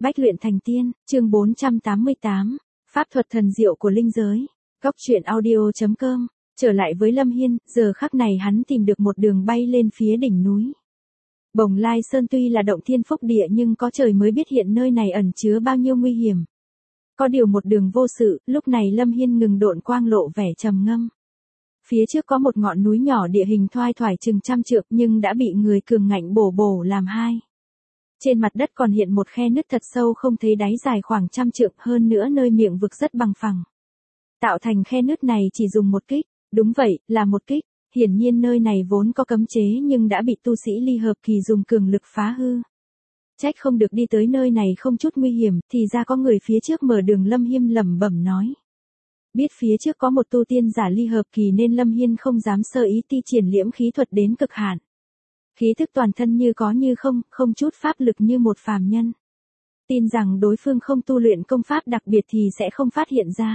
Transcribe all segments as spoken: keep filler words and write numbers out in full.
Bách luyện thành tiên, chương bốn trăm tám mươi tám, pháp thuật thần diệu của linh giới. Góc truyện audio chấm com. Trở lại với Lâm Hiên, giờ khắc này hắn tìm được một đường bay lên phía đỉnh núi. Bồng Lai Sơn tuy là động thiên phúc địa nhưng có trời mới biết hiện nơi này ẩn chứa bao nhiêu nguy hiểm. Có điều một đường vô sự, lúc này Lâm Hiên ngừng độn quang lộ vẻ trầm ngâm. Phía trước có một ngọn núi nhỏ địa hình thoai thoải chừng trăm trượng nhưng đã bị người cường ngạnh bổ bổ làm hai. Trên mặt đất còn hiện một khe nứt thật sâu không thấy đáy dài khoảng trăm trượng, hơn nữa nơi miệng vực rất bằng phẳng. Tạo thành khe nứt này chỉ dùng một kích, đúng vậy, là một kích, hiển nhiên nơi này vốn có cấm chế nhưng đã bị tu sĩ ly hợp kỳ dùng cường lực phá hư. Trách không được đi tới nơi này không chút nguy hiểm, thì ra có người phía trước mở đường. Lâm Hiên lẩm bẩm nói. Biết phía trước có một tu tiên giả ly hợp kỳ nên Lâm Hiên không dám sơ ý ti triển liễm khí thuật đến cực hạn. Khí thức toàn thân như có như không, không chút pháp lực như một phàm nhân. Tin rằng đối phương không tu luyện công pháp đặc biệt thì sẽ không phát hiện ra.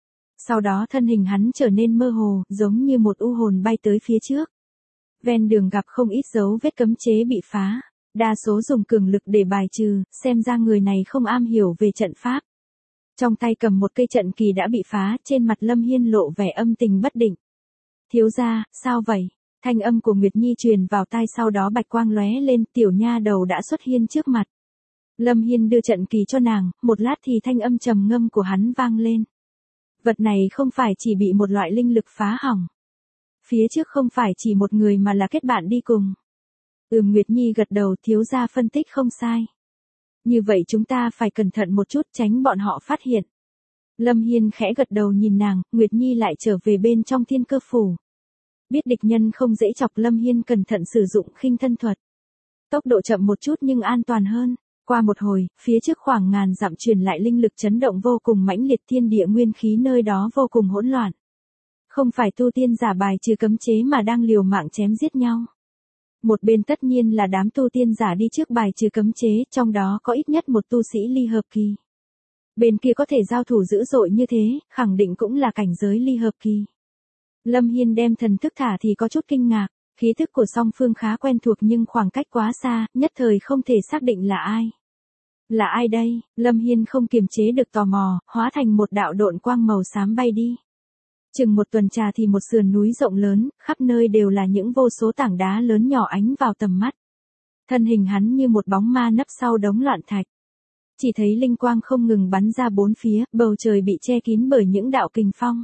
Sau đó thân hình hắn trở nên mơ hồ, giống như một u hồn bay tới phía trước. Ven đường gặp không ít dấu vết cấm chế bị phá, đa số dùng cường lực để bài trừ, xem ra người này không am hiểu về trận pháp. Trong tay cầm một cây trận kỳ đã bị phá, trên mặt Lâm Hiên lộ vẻ âm tình bất định. Thiếu gia, sao vậy? Thanh âm của Nguyệt Nhi truyền vào tai, sau đó bạch quang lóe lên, tiểu nha đầu đã xuất hiện trước mặt. Lâm Hiên đưa trận kỳ cho nàng, một lát thì thanh âm trầm ngâm của hắn vang lên. Vật này không phải chỉ bị một loại linh lực phá hỏng. Phía trước không phải chỉ một người mà là kết bạn đi cùng. Ừm, Nguyệt Nhi gật đầu, thiếu gia phân tích không sai. Như vậy chúng ta phải cẩn thận một chút, tránh bọn họ phát hiện. Lâm Hiên khẽ gật đầu nhìn nàng, Nguyệt Nhi lại trở về bên trong thiên cơ phủ. Biết địch nhân không dễ chọc, Lâm Hiên cẩn thận sử dụng khinh thân thuật. Tốc độ chậm một chút nhưng an toàn hơn. Qua một hồi, phía trước khoảng ngàn dặm truyền lại linh lực chấn động vô cùng mãnh liệt, thiên địa nguyên khí nơi đó vô cùng hỗn loạn. Không phải tu tiên giả bài trừ cấm chế mà đang liều mạng chém giết nhau. Một bên tất nhiên là đám tu tiên giả đi trước bài trừ cấm chế, trong đó có ít nhất một tu sĩ ly hợp kỳ. Bên kia có thể giao thủ dữ dội như thế, khẳng định cũng là cảnh giới ly hợp kỳ. Lâm Hiên đem thần thức thả thì có chút kinh ngạc, khí thức của song phương khá quen thuộc nhưng khoảng cách quá xa, nhất thời không thể xác định là ai. Là ai đây? Lâm Hiên không kiềm chế được tò mò, hóa thành một đạo độn quang màu xám bay đi. Chừng một tuần trà thì một sườn núi rộng lớn, khắp nơi đều là những vô số tảng đá lớn nhỏ ánh vào tầm mắt. Thân hình hắn như một bóng ma nấp sau đống loạn thạch. Chỉ thấy linh quang không ngừng bắn ra bốn phía, bầu trời bị che kín bởi những đạo kình phong.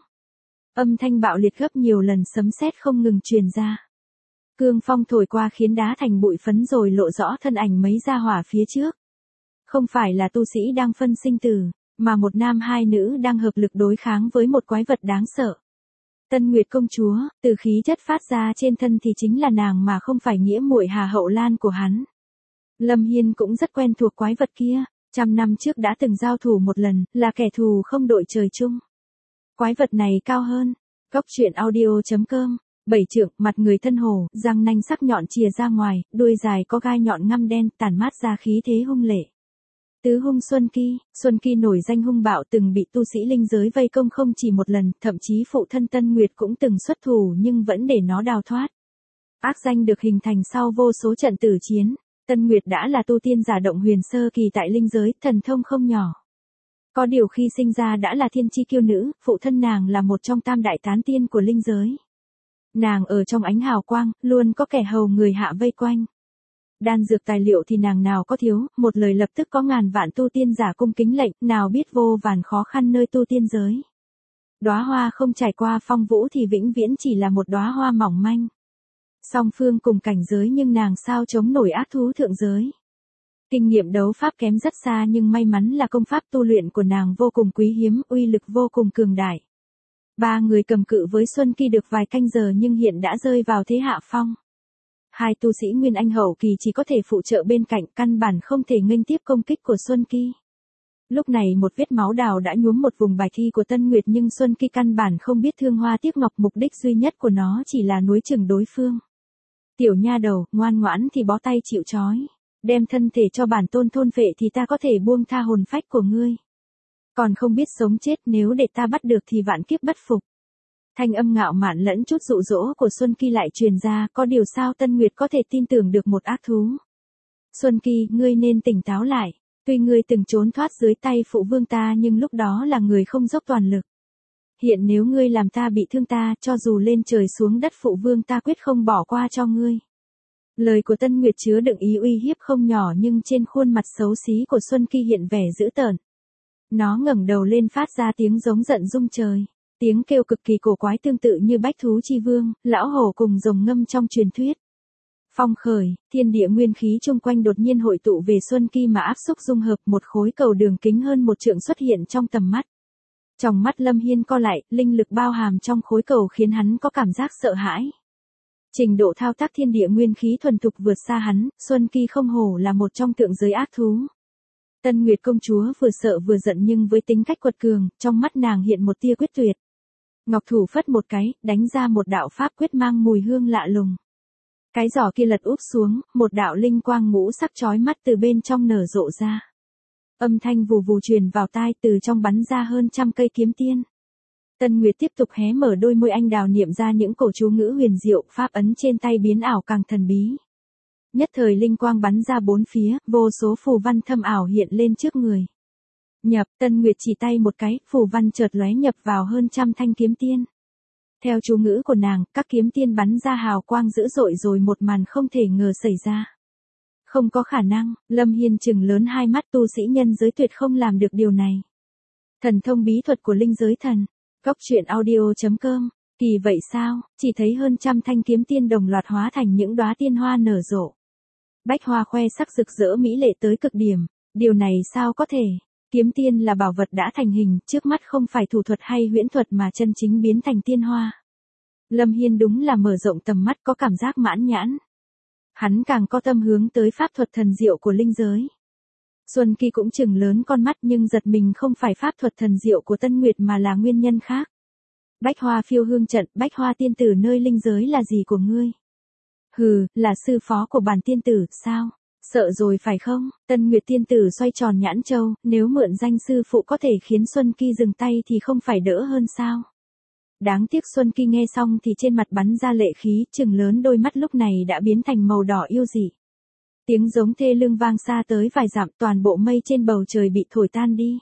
Âm thanh bạo liệt gấp nhiều lần, sấm sét không ngừng truyền ra. Cương phong thổi qua khiến đá thành bụi phấn rồi lộ rõ thân ảnh mấy gia hỏa phía trước. Không phải là tu sĩ đang phân sinh tử, mà một nam hai nữ đang hợp lực đối kháng với một quái vật đáng sợ. Tân Nguyệt công chúa, từ khí chất phát ra trên thân thì chính là nàng mà không phải nghĩa muội Hà Hậu Lan của hắn. Lâm Hiên cũng rất quen thuộc quái vật kia, trăm năm trước đã từng giao thủ một lần, là kẻ thù không đội trời chung. Quái vật này cao hơn. Góc truyện audio chấm com. Bảy trượng, mặt người thân hổ, răng nanh sắc nhọn chìa ra ngoài, đuôi dài có gai nhọn ngăm đen, tản mát ra khí thế hung lệ. Tứ hung Xuân Ki, Xuân Ki nổi danh hung bạo, từng bị tu sĩ linh giới vây công không chỉ một lần, thậm chí phụ thân Tân Nguyệt cũng từng xuất thủ nhưng vẫn để nó đào thoát. Ác danh được hình thành sau vô số trận tử chiến. Tân Nguyệt đã là tu tiên giả động huyền sơ kỳ tại linh giới, thần thông không nhỏ. Có điều khi sinh ra đã là thiên chi kiêu nữ, phụ thân nàng là một trong tam đại tán tiên của linh giới. Nàng ở trong ánh hào quang, luôn có kẻ hầu người hạ vây quanh. Đan dược tài liệu thì nàng nào có thiếu, một lời lập tức có ngàn vạn tu tiên giả cung kính lệnh, nào biết vô vàn khó khăn nơi tu tiên giới. Đóa hoa không trải qua phong vũ thì vĩnh viễn chỉ là một đóa hoa mỏng manh. Song phương cùng cảnh giới nhưng nàng sao chống nổi ác thú thượng giới. Kinh nghiệm đấu pháp kém rất xa nhưng may mắn là công pháp tu luyện của nàng vô cùng quý hiếm, uy lực vô cùng cường đại. Ba người cầm cự với Xuân Ki được vài canh giờ nhưng hiện đã rơi vào thế hạ phong. Hai tu sĩ Nguyên Anh hậu kỳ chỉ có thể phụ trợ bên cạnh, căn bản không thể nghênh tiếp công kích của Xuân Ki. Lúc này một vết máu đào đã nhuốm một vùng bài thi của Tân Nguyệt nhưng Xuân Ki căn bản không biết thương hoa tiếc ngọc, mục đích duy nhất của nó chỉ là nuối chửng đối phương. Tiểu nha đầu, ngoan ngoãn thì bó tay chịu trói. Đem thân thể cho bản tôn thôn phệ thì ta có thể buông tha hồn phách của ngươi. Còn không biết sống chết, nếu để ta bắt được thì vạn kiếp bất phục. Thanh âm ngạo mạn lẫn chút dụ dỗ của Xuân Ki lại truyền ra, có điều sao Tân Nguyệt có thể tin tưởng được một ác thú. Xuân Ki, ngươi nên tỉnh táo lại. Tuy ngươi từng trốn thoát dưới tay phụ vương ta nhưng lúc đó là người không dốc toàn lực. Hiện nếu ngươi làm ta bị thương ta, cho dù lên trời xuống đất phụ vương ta quyết không bỏ qua cho ngươi. Lời của Tân Nguyệt chứa đựng ý uy hiếp không nhỏ nhưng trên khuôn mặt xấu xí của Xuân Kỳ hiện vẻ dữ tợn. Nó ngẩng đầu lên phát ra tiếng giống giận rung trời. Tiếng kêu cực kỳ cổ quái tương tự như bách thú chi vương, lão hổ cùng rồng ngâm trong truyền thuyết. Phong khởi, thiên địa nguyên khí chung quanh đột nhiên hội tụ về Xuân Kỳ mà áp xúc dung hợp, một khối cầu đường kính hơn một trượng xuất hiện trong tầm mắt. Trong mắt Lâm Hiên co lại, linh lực bao hàm trong khối cầu khiến hắn có cảm giác sợ hãi. Trình độ thao tác thiên địa nguyên khí thuần thục vượt xa hắn, Xuân Kỳ không hổ là một trong thượng giới ác thú. Tân Nguyệt công chúa vừa sợ vừa giận nhưng với tính cách quật cường, trong mắt nàng hiện một tia quyết tuyệt. Ngọc thủ phất một cái, đánh ra một đạo pháp quyết mang mùi hương lạ lùng. Cái giỏ kia lật úp xuống, một đạo linh quang ngũ sắc chói mắt từ bên trong nở rộ ra. Âm thanh vù vù truyền vào tai, từ trong bắn ra hơn trăm cây kiếm tiên. Tân Nguyệt tiếp tục hé mở đôi môi anh đào niệm ra những cổ chú ngữ huyền diệu, pháp ấn trên tay biến ảo càng thần bí. Nhất thời linh quang bắn ra bốn phía, vô số phù văn thâm ảo hiện lên trước người. Nhập, Tân Nguyệt chỉ tay một cái, phù văn chợt lóe nhập vào hơn trăm thanh kiếm tiên. Theo chú ngữ của nàng, các kiếm tiên bắn ra hào quang dữ dội rồi một màn không thể ngờ xảy ra. Không có khả năng, Lâm Hiên trừng lớn hai mắt, tu sĩ nhân giới tuyệt không làm được điều này. Thần thông bí thuật của linh giới thần. Góc truyện audio chấm com. Kỳ vậy sao, chỉ thấy hơn trăm thanh kiếm tiên đồng loạt hóa thành những đóa tiên hoa nở rộ. Bách hoa khoe sắc rực rỡ mỹ lệ tới cực điểm. Điều này sao có thể? Kiếm tiên là bảo vật đã thành hình, trước mắt không phải thủ thuật hay huyễn thuật mà chân chính biến thành tiên hoa. Lâm Hiên đúng là mở rộng tầm mắt, có cảm giác mãn nhãn. Hắn càng có tâm hướng tới pháp thuật thần diệu của linh giới. Xuân Kỳ cũng chừng lớn con mắt nhưng giật mình, không phải pháp thuật thần diệu của Tân Nguyệt mà là nguyên nhân khác. Bách hoa phiêu hương trận, bách hoa tiên tử nơi linh giới là gì của ngươi? Hừ, là sư phó của bản tiên tử, sao? Sợ rồi phải không? Tân Nguyệt tiên tử xoay tròn nhãn châu, nếu mượn danh sư phụ có thể khiến Xuân Kỳ dừng tay thì không phải đỡ hơn sao? Đáng tiếc Xuân Kỳ nghe xong thì trên mặt bắn ra lệ khí, chừng lớn đôi mắt lúc này đã biến thành màu đỏ yêu dị. Tiếng giống thê lương vang xa tới vài dặm, toàn bộ mây trên bầu trời bị thổi tan đi.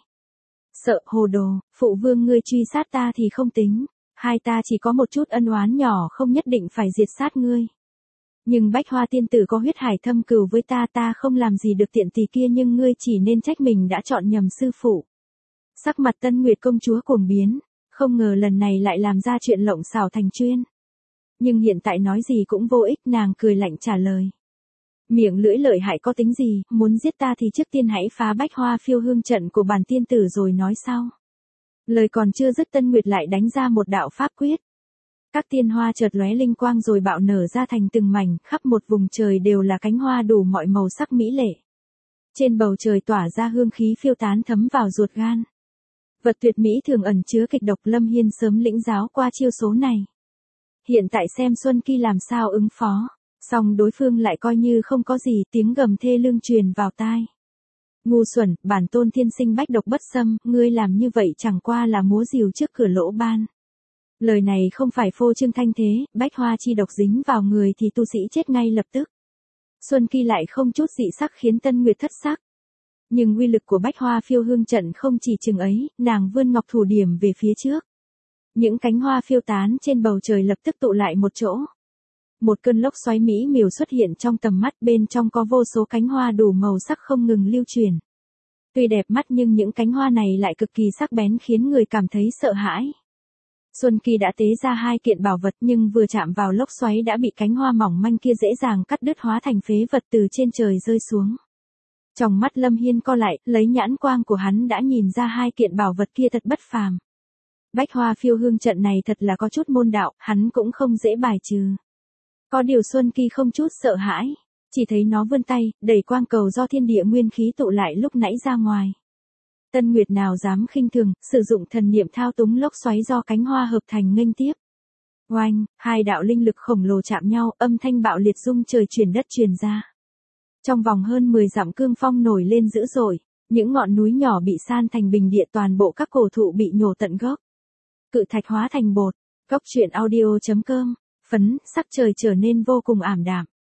Sợ hồ đồ, phụ vương ngươi truy sát ta thì không tính, hai ta chỉ có một chút ân oán nhỏ, không nhất định phải diệt sát ngươi. Nhưng bách hoa tiên tử có huyết hải thâm cừu với ta, ta không làm gì được tiện tỳ kia, nhưng ngươi chỉ nên trách mình đã chọn nhầm sư phụ. Sắc mặt Tân Nguyệt công chúa cuồng biến, không ngờ lần này lại làm ra chuyện lộng xảo thành chuyên. Nhưng hiện tại nói gì cũng vô ích, nàng cười lạnh trả lời. Miệng lưỡi lợi hại có tính gì, muốn giết ta thì trước tiên hãy phá bách hoa phiêu hương trận của bản tiên tử rồi nói sau. Lời còn chưa dứt, Tân Nguyệt lại đánh ra một đạo pháp quyết. Các tiên hoa chợt lóe linh quang rồi bạo nở ra thành từng mảnh, khắp một vùng trời đều là cánh hoa đủ mọi màu sắc mỹ lệ. Trên bầu trời tỏa ra hương khí phiêu tán thấm vào ruột gan. Vật tuyệt mỹ thường ẩn chứa kịch độc, Lâm Hiên sớm lĩnh giáo qua chiêu số này. Hiện tại xem Xuân Kỳ làm sao ứng phó. Song đối phương lại coi như không có gì, tiếng gầm thê lương truyền vào tai. Ngu xuẩn, bản tôn thiên sinh bách độc bất xâm, ngươi làm như vậy chẳng qua là múa rìu trước cửa lỗ ban. Lời này không phải phô trương thanh thế, bách hoa chi độc dính vào người thì tu sĩ chết ngay lập tức. Xuân Kỳ lại không chút dị sắc khiến Tân Nguyệt thất sắc. Nhưng uy lực của bách hoa phiêu hương trận không chỉ chừng ấy, nàng vươn ngọc thủ điểm về phía trước. Những cánh hoa phiêu tán trên bầu trời lập tức tụ lại một chỗ. Một cơn lốc xoáy mỹ miều xuất hiện trong tầm mắt, bên trong có vô số cánh hoa đủ màu sắc không ngừng lưu truyền. Tuy đẹp mắt nhưng những cánh hoa này lại cực kỳ sắc bén khiến người cảm thấy sợ hãi. Xuân Kỳ đã tế ra hai kiện bảo vật nhưng vừa chạm vào lốc xoáy đã bị cánh hoa mỏng manh kia dễ dàng cắt đứt, hóa thành phế vật từ trên trời rơi xuống. Trong mắt Lâm Hiên co lại, lấy nhãn quang của hắn đã nhìn ra hai kiện bảo vật kia thật bất phàm. Bách hoa phiêu hương trận này thật là có chút môn đạo, hắn cũng không dễ bài trừ. Có điều Xuân Kỳ không chút sợ hãi, chỉ thấy nó vươn tay, đẩy quang cầu do thiên địa nguyên khí tụ lại lúc nãy ra ngoài. Tân Nguyệt nào dám khinh thường, sử dụng thần niệm thao túng lốc xoáy do cánh hoa hợp thành nghênh tiếp. Oanh, hai đạo linh lực khổng lồ chạm nhau, âm thanh bạo liệt rung trời chuyển đất truyền ra. Trong vòng hơn mười dặm cương phong nổi lên dữ dội, những ngọn núi nhỏ bị san thành bình địa, toàn bộ các cổ thụ bị nhổ tận gốc. Cự thạch hóa thành bột. Góc truyện audio chấm com. Phấn, sắc trời trở nên vô cùng ảm đạm.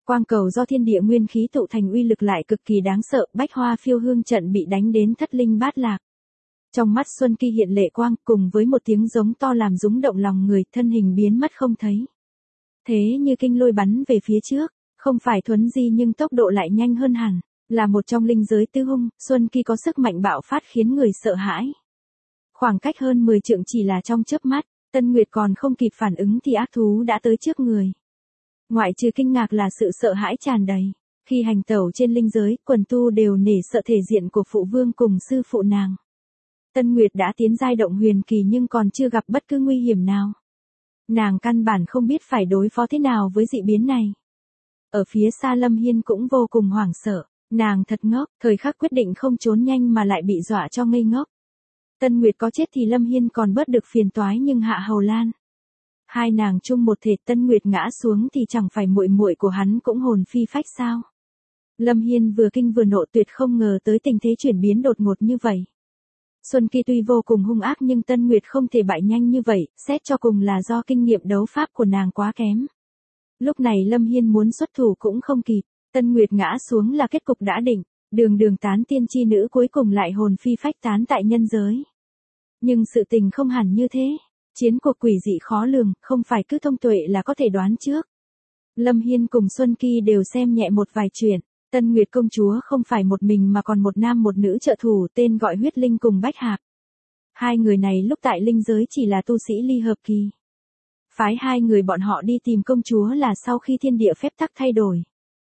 Quang cầu do thiên địa nguyên khí tụ thành uy lực lại cực kỳ đáng sợ, bách hoa phiêu hương trận bị đánh đến thất linh bát lạc. Trong mắt Xuân Kỳ hiện lệ quang, cùng với một tiếng giống to làm rúng động lòng người, thân hình biến mất không thấy. Thế như kinh lôi bắn về phía trước, không phải thuấn di nhưng tốc độ lại nhanh hơn hẳn, là một trong linh giới tứ hung, Xuân Kỳ có sức mạnh bạo phát khiến người sợ hãi. Khoảng cách hơn mười trượng chỉ là trong chớp mắt, Tân Nguyệt còn không kịp phản ứng thì ác thú đã tới trước người. Ngoại trừ kinh ngạc là sự sợ hãi tràn đầy. Khi hành tẩu trên linh giới, quần tu đều nể sợ thể diện của phụ vương cùng sư phụ nàng. Tân Nguyệt đã tiến giai động huyền kỳ nhưng còn chưa gặp bất cứ nguy hiểm nào. Nàng căn bản không biết phải đối phó thế nào với dị biến này. Ở phía xa Lâm Hiên cũng vô cùng hoảng sợ, nàng thật ngốc, thời khắc quyết định không trốn nhanh mà lại bị dọa cho ngây ngốc. Tân Nguyệt có chết thì Lâm Hiên còn bớt được phiền toái nhưng Hạ Hầu Lan. Hai nàng chung một thể, Tân Nguyệt ngã xuống thì chẳng phải muội muội của hắn cũng hồn phi phách sao. Lâm Hiên vừa kinh vừa nộ, tuyệt không ngờ tới tình thế chuyển biến đột ngột như vậy. Xuân Kỳ tuy vô cùng hung ác nhưng Tân Nguyệt không thể bại nhanh như vậy, xét cho cùng là do kinh nghiệm đấu pháp của nàng quá kém. Lúc này Lâm Hiên muốn xuất thủ cũng không kịp, Tân Nguyệt ngã xuống là kết cục đã định, đường đường tán tiên chi nữ cuối cùng lại hồn phi phách tán tại nhân giới. Nhưng sự tình không hẳn như thế, chiến cuộc quỷ dị khó lường, không phải cứ thông tuệ là có thể đoán trước. Lâm Hiên cùng Xuân Kỳ đều xem nhẹ một vài chuyện. Tân Nguyệt công chúa không phải một mình mà còn một nam một nữ trợ thủ tên gọi Huyết Linh cùng Bách Hạp. Hai người này lúc tại linh giới chỉ là tu sĩ ly hợp kỳ. Phái hai người bọn họ đi tìm công chúa là sau khi thiên địa phép tắc thay đổi.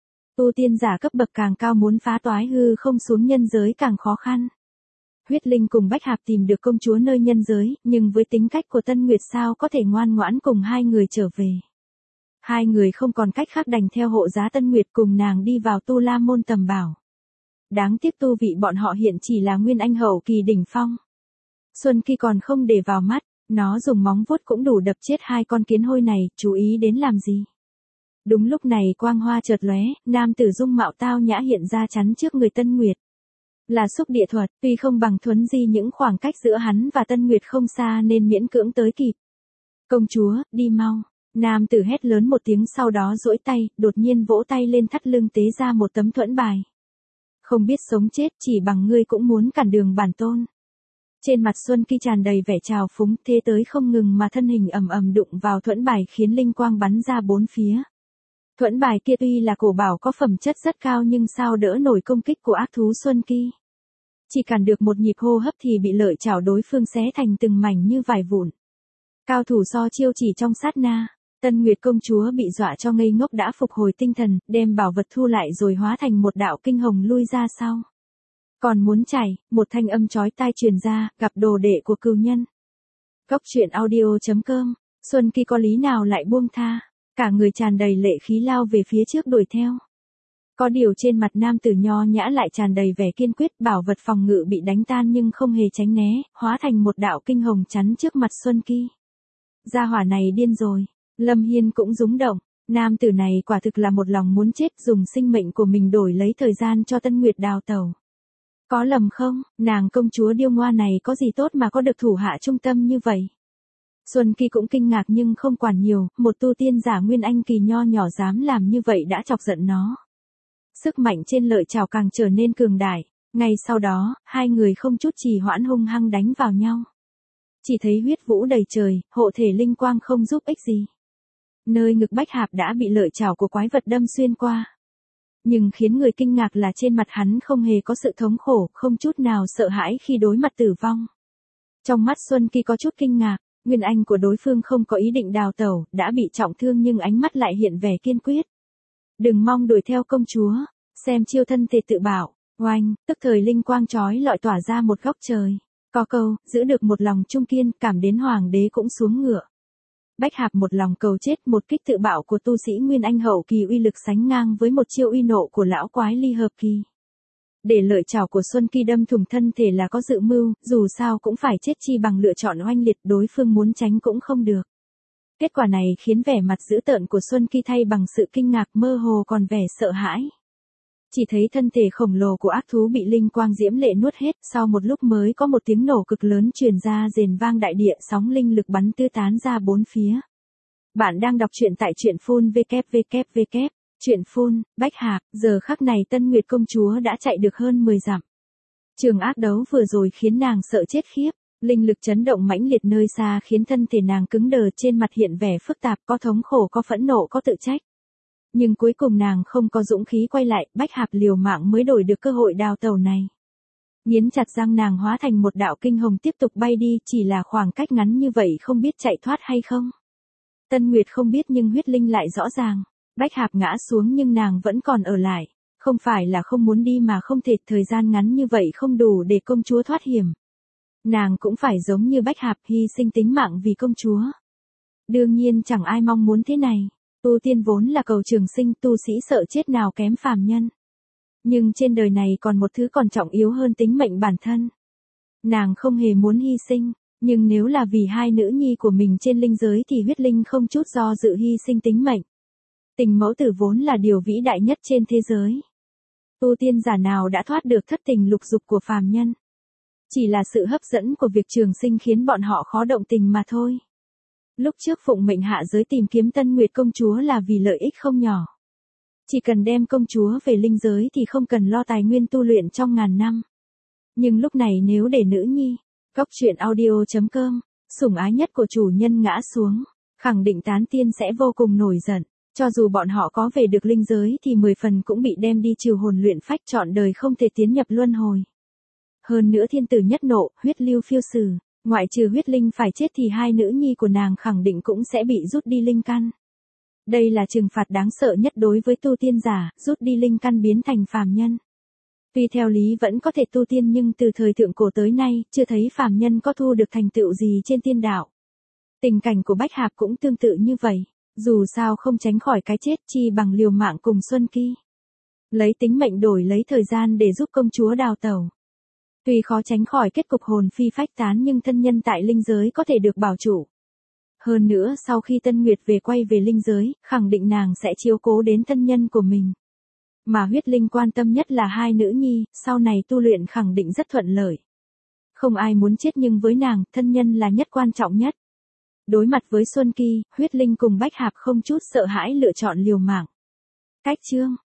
Tu tiên giả cấp bậc càng cao muốn phá toái hư không xuống nhân giới càng khó khăn. Huyết Linh cùng Bách Hạp tìm được công chúa nơi nhân giới, nhưng với tính cách của Tân Nguyệt sao có thể ngoan ngoãn cùng hai người trở về. Hai người không còn cách khác đành theo hộ giá Tân Nguyệt cùng nàng đi vào Tu La môn tầm bảo. Đáng tiếc tu vị bọn họ hiện chỉ là nguyên anh hậu kỳ đỉnh phong. Xuân Kỳ còn không để vào mắt, nó dùng móng vuốt cũng đủ đập chết hai con kiến hôi này, chú ý đến làm gì. Đúng lúc này quang hoa chợt lóe, nam tử dung mạo tao nhã hiện ra chắn trước người Tân Nguyệt. Là xúc địa thuật, tuy không bằng thuấn di những khoảng cách giữa hắn và Tân Nguyệt không xa nên miễn cưỡng tới kịp. Công chúa, đi mau. Nam tử hét lớn một tiếng sau đó duỗi tay, đột nhiên vỗ tay lên thắt lưng tế ra một tấm thuẫn bài. Không biết sống chết chỉ bằng ngươi cũng muốn cản đường bản tôn. Trên mặt Xuân Kỳ tràn đầy vẻ trào phúng, thế tới không ngừng mà thân hình ầm ầm đụng vào thuẫn bài khiến linh quang bắn ra bốn phía. Thuẫn bài kia tuy là cổ bảo có phẩm chất rất cao nhưng sao đỡ nổi công kích của ác thú Xuân Kỳ. Chỉ cản được một nhịp hô hấp thì bị lợi chảo đối phương xé thành từng mảnh như vải vụn. Cao thủ so chiêu chỉ trong sát na. Tân Nguyệt công chúa bị dọa cho ngây ngốc đã phục hồi tinh thần, đem bảo vật thu lại rồi hóa thành một đạo kinh hồng lui ra sau. Còn muốn chạy, một thanh âm chói tai truyền ra, gặp đồ đệ của cừu nhân. Góc truyện audio chấm com, Xuân Kỳ có lý nào lại buông tha, cả người tràn đầy lệ khí lao về phía trước đuổi theo. Có điều trên mặt nam tử nho nhã lại tràn đầy vẻ kiên quyết, bảo vật phòng ngự bị đánh tan nhưng không hề tránh né, hóa thành một đạo kinh hồng chắn trước mặt Xuân Kỳ. Gia hỏa này điên rồi. Lâm Hiên cũng rúng động, nam tử này quả thực là một lòng muốn chết, dùng sinh mệnh của mình đổi lấy thời gian cho Tân Nguyệt đào tẩu. Có lầm không, nàng công chúa điêu ngoa này có gì tốt mà có được thủ hạ trung tâm như vậy. Xuân Kỳ cũng kinh ngạc nhưng không quản nhiều, một tu tiên giả nguyên anh kỳ nho nhỏ dám làm như vậy đã chọc giận nó. Sức mạnh trên lợi chảo càng trở nên cường đại, ngay sau đó, hai người không chút trì hoãn hung hăng đánh vào nhau. Chỉ thấy huyết vũ đầy trời, hộ thể linh quang không giúp ích gì. Nơi ngực Bách Hạp đã bị lợi chảo của quái vật đâm xuyên qua. Nhưng khiến người kinh ngạc là trên mặt hắn không hề có sự thống khổ, không chút nào sợ hãi khi đối mặt tử vong. Trong mắt Xuân Kỳ có chút kinh ngạc, nguyên anh của đối phương không có ý định đào tẩu, đã bị trọng thương nhưng ánh mắt lại hiện vẻ kiên quyết. Đừng mong đuổi theo công chúa, xem chiêu thân thể tự bảo, oanh, tức thời linh quang chói lọi tỏa ra một góc trời. Có câu, giữ được một lòng trung kiên, cảm đến hoàng đế cũng xuống ngựa. Bách Hạp một lòng cầu chết, một kích tự bạo của tu sĩ nguyên anh hậu kỳ uy lực sánh ngang với một chiêu uy nộ của lão quái ly hợp kỳ. Để lợi chảo của Xuân Kỳ đâm thủng thân thể là có dự mưu, dù sao cũng phải chết chi bằng lựa chọn oanh liệt, đối phương muốn tránh cũng không được. Kết quả này khiến vẻ mặt dữ tợn của Xuân Kỳ thay bằng sự kinh ngạc mơ hồ còn vẻ sợ hãi. Chỉ thấy thân thể khổng lồ của ác thú bị linh quang diễm lệ nuốt hết, sau một lúc mới có một tiếng nổ cực lớn truyền ra rền vang đại địa, sóng linh lực bắn tứ tán ra bốn phía. Bạn đang đọc truyện tại truyện full w w w Chuyện phun, Bách Hạp, giờ khắc này Tân Nguyệt công chúa đã chạy được hơn mười dặm. Trường ác đấu vừa rồi khiến nàng sợ chết khiếp, linh lực chấn động mãnh liệt nơi xa khiến thân thể nàng cứng đờ, trên mặt hiện vẻ phức tạp, có thống khổ, có phẫn nộ, có tự trách. Nhưng cuối cùng nàng không có dũng khí quay lại, Bách Hạp liều mạng mới đổi được cơ hội đào tẩu này. Nghiến chặt răng nàng hóa thành một đạo kinh hồng tiếp tục bay đi, chỉ là khoảng cách ngắn như vậy không biết chạy thoát hay không. Tân Nguyệt không biết nhưng huyết linh lại rõ ràng. Bách Hạp ngã xuống nhưng nàng vẫn còn ở lại. Không phải là không muốn đi mà không thể, thời gian ngắn như vậy không đủ để công chúa thoát hiểm. Nàng cũng phải giống như Bách Hạp hy sinh tính mạng vì công chúa. Đương nhiên chẳng ai mong muốn thế này. Tu tiên vốn là cầu trường sinh, tu sĩ sợ chết nào kém phàm nhân. Nhưng trên đời này còn một thứ còn trọng yếu hơn tính mệnh bản thân. Nàng không hề muốn hy sinh, nhưng nếu là vì hai nữ nhi của mình trên linh giới thì huyết linh không chút do dự hy sinh tính mệnh. Tình mẫu tử vốn là điều vĩ đại nhất trên thế giới. Tu tiên giả nào đã thoát được thất tình lục dục của phàm nhân. Chỉ là sự hấp dẫn của việc trường sinh khiến bọn họ khó động tình mà thôi. Lúc trước phụng mệnh hạ giới tìm kiếm Tân Nguyệt công chúa là vì lợi ích không nhỏ. Chỉ cần đem công chúa về linh giới thì không cần lo tài nguyên tu luyện trong ngàn năm. Nhưng lúc này nếu để nữ nhi, Góc truyện audio chấm com, sủng ái nhất của chủ nhân ngã xuống, khẳng định tán tiên sẽ vô cùng nổi giận. Cho dù bọn họ có về được linh giới thì mười phần cũng bị đem đi trừ hồn luyện phách, trọn đời không thể tiến nhập luân hồi. Hơn nữa thiên tử nhất nộ, huyết lưu phiêu sử, ngoại trừ huyết linh phải chết thì hai nữ nhi của nàng khẳng định cũng sẽ bị rút đi linh căn. Đây là trừng phạt đáng sợ nhất đối với tu tiên giả, rút đi linh căn biến thành phàm nhân. Tuy theo lý vẫn có thể tu tiên nhưng từ thời thượng cổ tới nay, chưa thấy phàm nhân có thu được thành tựu gì trên tiên đạo. Tình cảnh của Bách Hạp cũng tương tự như vậy, dù sao không tránh khỏi cái chết, chi bằng liều mạng cùng Xuân Kỳ. Lấy tính mệnh đổi lấy thời gian để giúp công chúa đào tẩu. Tuy khó tránh khỏi kết cục hồn phi phách tán nhưng thân nhân tại linh giới có thể được bảo trụ. Hơn nữa sau khi Tân Nguyệt về quay về linh giới, khẳng định nàng sẽ chiếu cố đến thân nhân của mình. Mà huyết linh quan tâm nhất là hai nữ nhi, sau này tu luyện khẳng định rất thuận lợi. Không ai muốn chết nhưng với nàng, thân nhân là nhất quan trọng nhất. Đối mặt với Xuân Kỳ, huyết linh cùng Bách Hạp không chút sợ hãi lựa chọn liều mạng. Cách chương